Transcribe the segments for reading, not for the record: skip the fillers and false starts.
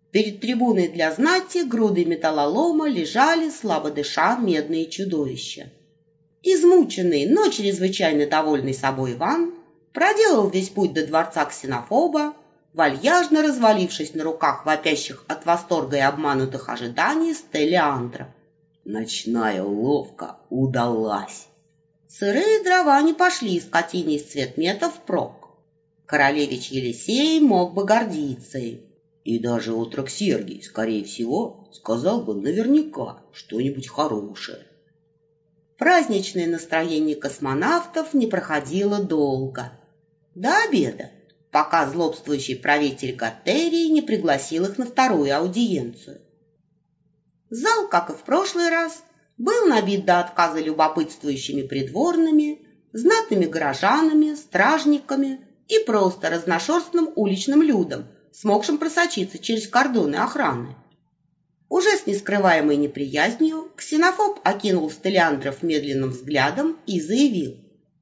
Перед трибуной для знати грудой металлолома лежали, слабо дыша, медные чудовища. Измученный, но чрезвычайно довольный собой Иван проделал весь путь до дворца Ксенофоба, вальяжно развалившись на руках вопящих от восторга и обманутых ожиданий стеллиандров. Ночная уловка удалась. Сырые дрова не пошли из скотине из цветмета впрок. Королевич Елисей мог бы гордиться им. И даже отрок Сергий, скорее всего, сказал бы наверняка что-нибудь хорошее. Праздничное настроение космонавтов не проходило долго. До обеда, пока злобствующий правитель Готерии не пригласил их на вторую аудиенцию. Зал, как и в прошлый раз, был набит до отказа любопытствующими придворными, знатными горожанами, стражниками и просто разношерстным уличным людом, смогшим просочиться через кордоны охраны. Уже с нескрываемой неприязнью Ксенофоб окинул стеллиандров медленным взглядом и заявил: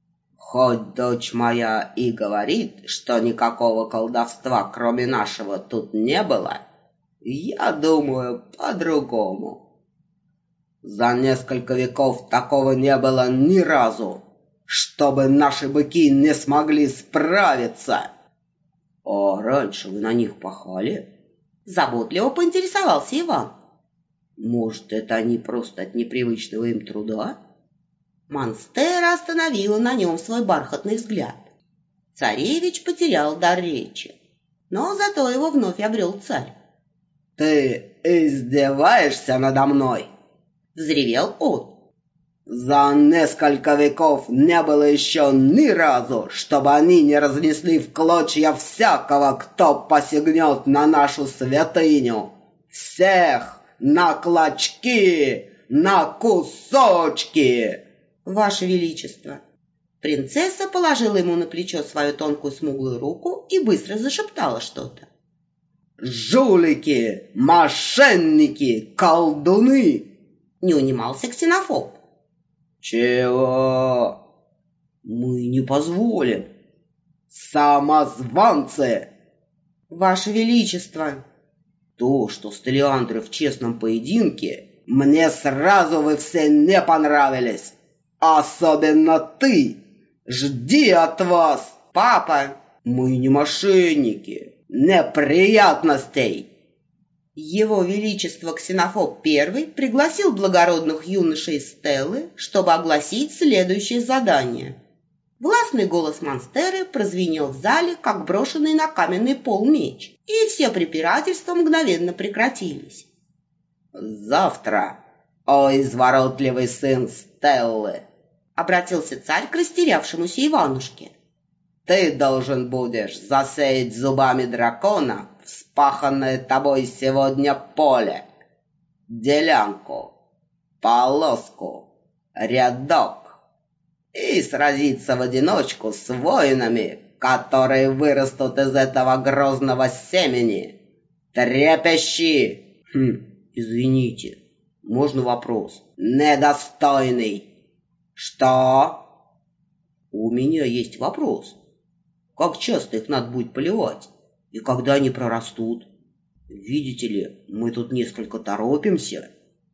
«Хоть дочь моя и говорит, что никакого колдовства, кроме нашего, тут не было, я думаю по-другому. За несколько веков такого не было ни разу, чтобы наши быки не смогли справиться». «А раньше вы на них пахали?» Заботливо поинтересовался Иван. «Может, это они просто от непривычного им труда?» Монстера остановила на нем свой бархатный взгляд. Царевич потерял дар речи, но зато его вновь обрел царь. «Ты издеваешься надо мной?» — взревел он. «За несколько веков не было еще ни разу, чтобы они не разнесли в клочья всякого, кто посягнет на нашу святыню. Всех на клочки, на кусочки!» «Ваше Величество!» Принцесса положила ему на плечо свою тонкую смуглую руку и быстро зашептала что-то. «Жулики, мошенники, колдуны!» Не унимался Ксенофоб. «Чего?» «Мы не позволим». «Самозванцы!» «Ваше Величество!» «То, что стеллиандры в честном поединке, мне сразу вы все не понравились. Особенно ты! Жди от вас, папа!» «Мы не мошенники!» «Неприятностей!» Его Величество Ксенофоб I пригласил благородных юношей Стеллы, чтобы огласить следующее задание. Властный голос Монстеры прозвенел в зале, как брошенный на каменный пол меч, и все препирательства мгновенно прекратились. «Завтра, о изворотливый сын Стеллы!» — обратился царь к растерявшемуся Иванушке. «Ты должен будешь засеять зубами дракона вспаханное тобой сегодня поле, делянку, полоску, рядок, и сразиться в одиночку с воинами, которые вырастут из этого грозного семени. Трепещи!» «Извините, можно вопрос?» «Недостойный!» «Что?» «У меня есть вопрос. Как часто их надо будет поливать? И когда они прорастут? Видите ли, мы тут несколько торопимся».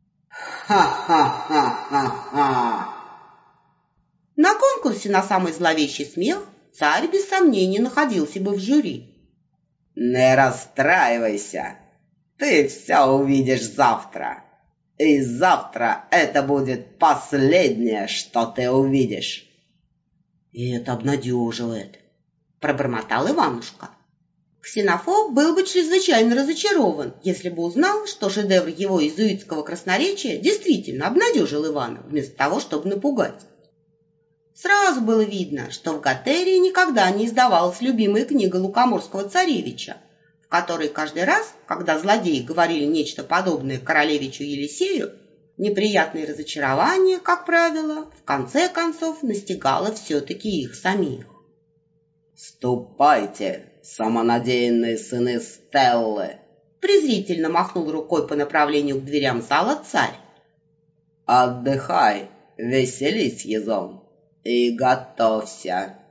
«Ха-ха-ха-ха-ха!» На конкурсе на самый зловещий смех царь без сомнения находился бы в жюри. «Не расстраивайся, ты все увидишь завтра. И завтра это будет последнее, что ты увидишь». «И это обнадеживает», — пробормотал Иванушка. Ксенофоб был бы чрезвычайно разочарован, если бы узнал, что шедевр его иезуитского красноречия действительно обнадежил Ивана, вместо того, чтобы напугать. Сразу было видно, что в Готерии никогда не издавалась любимая книга Лукоморского царевича, в которой каждый раз, когда злодеи говорили нечто подобное королевичу Елисею, неприятное разочарование, как правило, в конце концов настигало все-таки их самих. «Ступайте, самонадеянные сыны Стеллы!» презрительно махнул рукой по направлению к дверям зала царь. «Отдыхай, веселись, Езон, и готовься!»